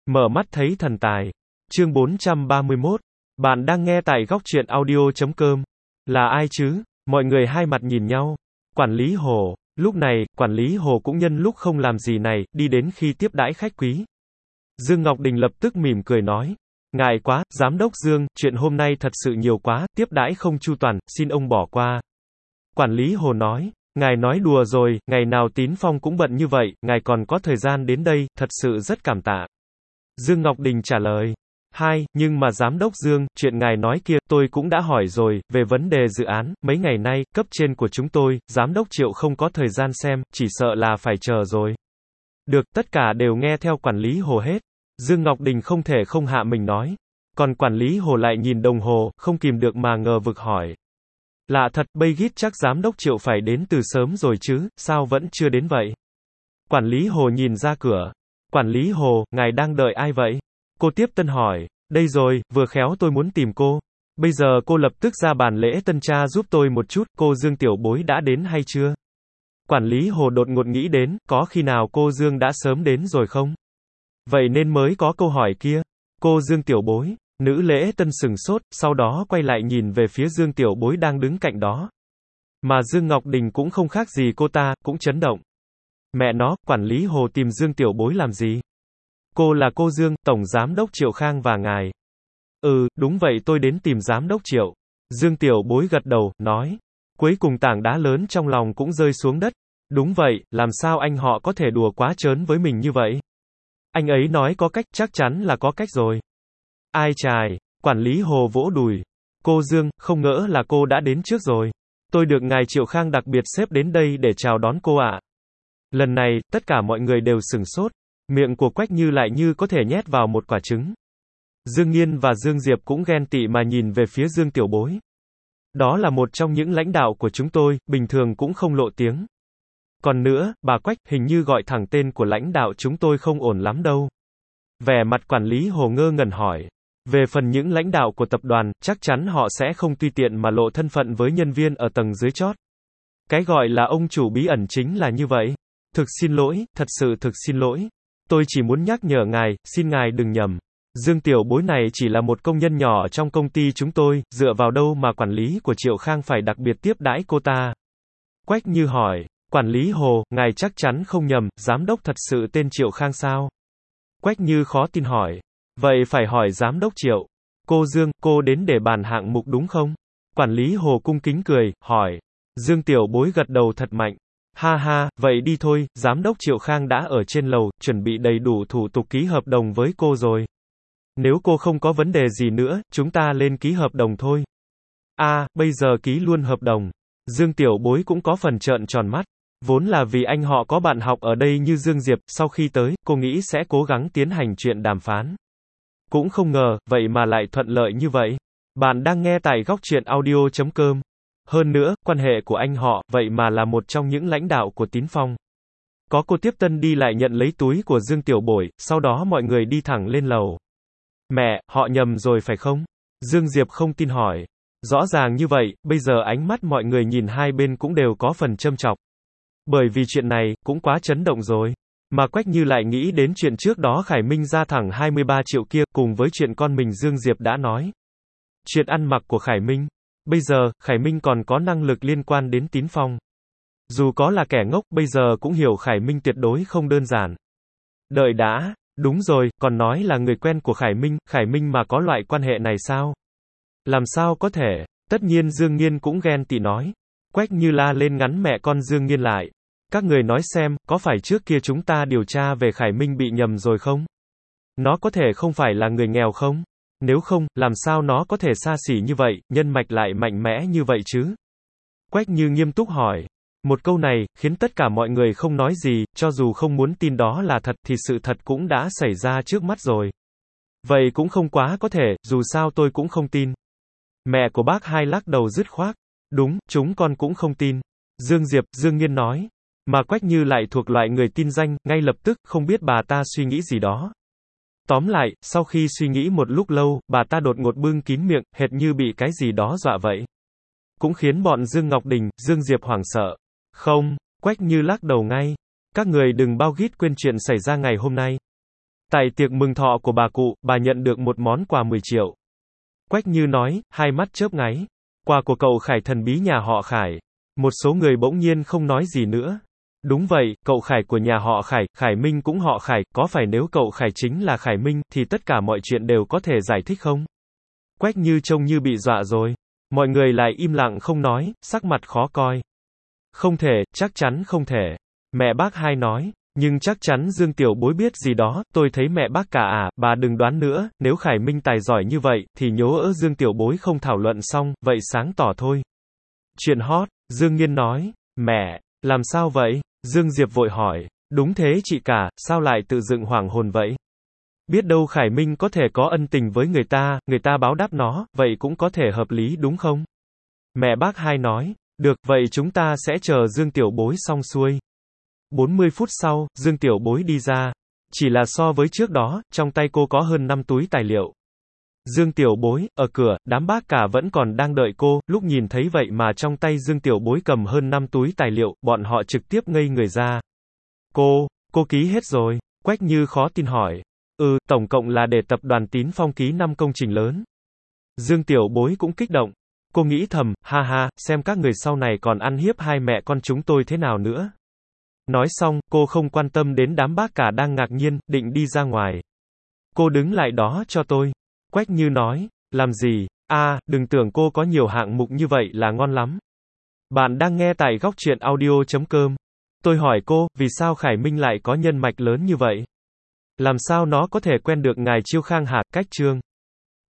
Mở mắt thấy thần tài. Chương 431. Bạn đang nghe tại góc truyện audio.com. Là ai chứ? Mọi người hai mặt nhìn nhau. Quản lý Hồ. Lúc này, quản lý Hồ cũng nhân lúc không làm gì này, đi đến khi tiếp đãi khách quý. Dương Ngọc Đình lập tức mỉm cười nói. Ngại quá, Giám đốc Dương, chuyện hôm nay thật sự nhiều quá, tiếp đãi không chu toàn, xin ông bỏ qua. Quản lý Hồ nói. Ngài nói đùa rồi, ngày nào Tín Phong cũng bận như vậy, ngài còn có thời gian đến đây, thật sự rất cảm tạ. Dương Ngọc Đình trả lời. Nhưng mà Giám đốc Dương, chuyện ngài nói kia, tôi cũng đã hỏi rồi, về vấn đề dự án, mấy ngày nay, cấp trên của chúng tôi, Giám đốc Triệu không có thời gian xem, chỉ sợ là phải chờ rồi. Được, tất cả đều nghe theo quản lý Hồ hết. Dương Ngọc Đình không thể không hạ mình nói. Còn quản lý Hồ lại nhìn đồng hồ, không kìm được mà ngờ vực hỏi. Lạ thật, bây gít chắc Giám đốc Triệu phải đến từ sớm rồi chứ, sao vẫn chưa đến vậy? Quản lý Hồ nhìn ra cửa. Quản lý Hồ, ngài đang đợi ai vậy? Cô tiếp tân hỏi. Đây rồi, vừa khéo tôi muốn tìm cô. Bây giờ cô lập tức ra bàn lễ tân tra giúp tôi một chút, cô Dương tiểu bối đã đến hay chưa? Quản lý Hồ đột ngột nghĩ đến, có khi nào cô Dương đã sớm đến rồi không? Vậy nên mới có câu hỏi kia. Cô Dương tiểu bối. Nữ lễ tân sừng sốt, sau đó quay lại nhìn về phía Dương tiểu bối đang đứng cạnh đó. Mà Dương Ngọc Đình cũng không khác gì cô ta, cũng chấn động. Mẹ nó, quản lý Hồ tìm Dương tiểu bối làm gì? Cô là cô Dương, Tổng Giám đốc Triệu Khang và ngài. Đúng vậy, tôi đến tìm Giám đốc Triệu. Dương tiểu bối gật đầu, nói. Cuối cùng tảng đá lớn trong lòng cũng rơi xuống đất. Đúng vậy, làm sao anh họ có thể đùa quá trớn với mình như vậy? Anh ấy nói có cách, chắc chắn là có cách rồi. Ai chài, quản lý Hồ vỗ đùi. Cô Dương, không ngỡ là cô đã đến trước rồi. Tôi được ngài Triệu Khang đặc biệt xếp đến đây để chào đón cô ạ. Lần này, tất cả mọi người đều sửng sốt. Miệng của Quách Như lại như có thể nhét vào một quả trứng. Dương Nghiên và Dương Diệp cũng ghen tị mà nhìn về phía Dương tiểu bối. Đó là một trong những lãnh đạo của chúng tôi, bình thường cũng không lộ tiếng. Còn nữa, bà Quách, hình như gọi thẳng tên của lãnh đạo chúng tôi không ổn lắm đâu. Vẻ mặt quản lý Hồ ngơ ngẩn hỏi. Về phần những lãnh đạo của tập đoàn, chắc chắn họ sẽ không tùy tiện mà lộ thân phận với nhân viên ở tầng dưới chót. Cái gọi là ông chủ bí ẩn chính là như vậy. Thực xin lỗi, thật sự thực xin lỗi. Tôi chỉ muốn nhắc nhở ngài, xin ngài đừng nhầm. Dương tiểu bối này chỉ là một công nhân nhỏ trong công ty chúng tôi, dựa vào đâu mà quản lý của Triệu Khang phải đặc biệt tiếp đãi cô ta? Quách Như hỏi. Quản lý Hồ, ngài chắc chắn không nhầm, giám đốc thật sự tên Triệu Khang sao? Quách Như khó tin hỏi. Vậy phải hỏi giám đốc Triệu. Cô Dương, cô đến để bàn hạng mục đúng không? Quản lý Hồ cung kính cười, hỏi. Dương tiểu bối gật đầu thật mạnh. Vậy đi thôi, giám đốc Triệu Khang đã ở trên lầu, chuẩn bị đầy đủ thủ tục ký hợp đồng với cô rồi. Nếu cô không có vấn đề gì nữa, chúng ta lên ký hợp đồng thôi. Bây giờ ký luôn hợp đồng. Dương tiểu bối cũng có phần trợn tròn mắt. Vốn là vì anh họ có bạn học ở đây như Dương Diệp, sau khi tới, cô nghĩ sẽ cố gắng tiến hành chuyện đàm phán. Cũng không ngờ, vậy mà lại thuận lợi như vậy. Bạn đang nghe tại góc truyện audio.com. Hơn nữa, quan hệ của anh họ, vậy mà là một trong những lãnh đạo của Tín Phong. Có cô tiếp tân đi lại nhận lấy túi của Dương tiểu bối, sau đó mọi người đi thẳng lên lầu. Mẹ, họ nhầm rồi phải không? Dương Diệp không tin hỏi. Rõ ràng như vậy, bây giờ ánh mắt mọi người nhìn hai bên cũng đều có phần châm chọc. Bởi vì chuyện này, cũng quá chấn động rồi. Mà Quách Như lại nghĩ đến chuyện trước đó Khải Minh ra thẳng 23 triệu kia, cùng với chuyện con mình Dương Diệp đã nói. Chuyện ăn mặc của Khải Minh. Bây giờ, Khải Minh còn có năng lực liên quan đến Tín Phong. Dù có là kẻ ngốc, bây giờ cũng hiểu Khải Minh tuyệt đối không đơn giản. Đợi đã, đúng rồi, còn nói là người quen của Khải Minh mà có loại quan hệ này sao? Làm sao có thể? Tất nhiên Dương Nghiên cũng ghen tị nói. Quách Như la lên ngắn mẹ con Dương Nghiên lại. Các người nói xem, có phải trước kia chúng ta điều tra về Khải Minh bị nhầm rồi không? Nó có thể không phải là người nghèo không? Nếu không, làm sao nó có thể xa xỉ như vậy, nhân mạch lại mạnh mẽ như vậy chứ? Quách Như nghiêm túc hỏi. Một câu này, khiến tất cả mọi người không nói gì, cho dù không muốn tin đó là thật thì sự thật cũng đã xảy ra trước mắt rồi. Vậy cũng không quá có thể, dù sao tôi cũng không tin. Mẹ của bác Hai lắc đầu dứt khoát. Đúng, chúng con cũng không tin. Dương Diệp, Dương Nghiên nói. Mà Quách Như lại thuộc loại người tin danh, ngay lập tức, không biết bà ta suy nghĩ gì đó. Tóm lại, sau khi suy nghĩ một lúc lâu, bà ta đột ngột bưng kín miệng, hệt như bị cái gì đó dọa vậy. Cũng khiến bọn Dương Ngọc Đình, Dương Diệp hoảng sợ. Không, Quách Như lắc đầu ngay. Các người đừng bao gít quên chuyện xảy ra ngày hôm nay. Tại tiệc mừng thọ của bà cụ, bà nhận được một món quà 10 triệu. Quách Như nói, hai mắt chớp nháy. Quà của cậu Khải thần bí nhà họ Khải. Một số người bỗng nhiên không nói gì nữa. Đúng vậy, cậu Khải của nhà họ Khải, Khải Minh cũng họ Khải, có phải nếu cậu Khải chính là Khải Minh, thì tất cả mọi chuyện đều có thể giải thích không? Quách Như trông như bị dọa rồi. Mọi người lại im lặng không nói, sắc mặt khó coi. Không thể, chắc chắn không thể. Mẹ bác Hai nói. Nhưng chắc chắn Dương Tiểu Bối biết gì đó, tôi thấy mẹ bác cả à, bà đừng đoán nữa, nếu Khải Minh tài giỏi như vậy, thì nhớ Dương Tiểu Bối không thảo luận xong, vậy sáng tỏ thôi. Chuyện hot, Dương Nghiên nói, mẹ, làm sao vậy? Dương Diệp vội hỏi, đúng thế chị cả, sao lại tự dựng hoảng hồn vậy? Biết đâu Khải Minh có thể có ân tình với người ta báo đáp nó, vậy cũng có thể hợp lý đúng không? Mẹ bác Hai nói, được, vậy chúng ta sẽ chờ Dương Tiểu Bối xong xuôi. 40 phút sau, Dương Tiểu Bối đi ra. Chỉ là so với trước đó, trong tay cô có hơn 5 túi tài liệu. Dương Tiểu Bối, ở cửa, đám bác cả vẫn còn đang đợi cô, lúc nhìn thấy vậy mà trong tay Dương Tiểu Bối cầm hơn 5 túi tài liệu, bọn họ trực tiếp ngây người ra. Cô ký hết rồi. Quách Như khó tin hỏi. Tổng cộng là để tập đoàn Tín Phong ký 5 công trình lớn. Dương Tiểu Bối cũng kích động. Cô nghĩ thầm, ha ha, xem các người sau này còn ăn hiếp hai mẹ con chúng tôi thế nào nữa. Nói xong, cô không quan tâm đến đám bác cả đang ngạc nhiên, định đi ra ngoài. Cô đứng lại đó cho tôi. Quách Như nói, làm gì? Đừng tưởng cô có nhiều hạng mục như vậy là ngon lắm. Bạn đang nghe tại góc truyện audio.com. Tôi hỏi cô, vì sao Khải Minh lại có nhân mạch lớn như vậy? Làm sao nó có thể quen được ngài Chiêu Khang hả? Cách chương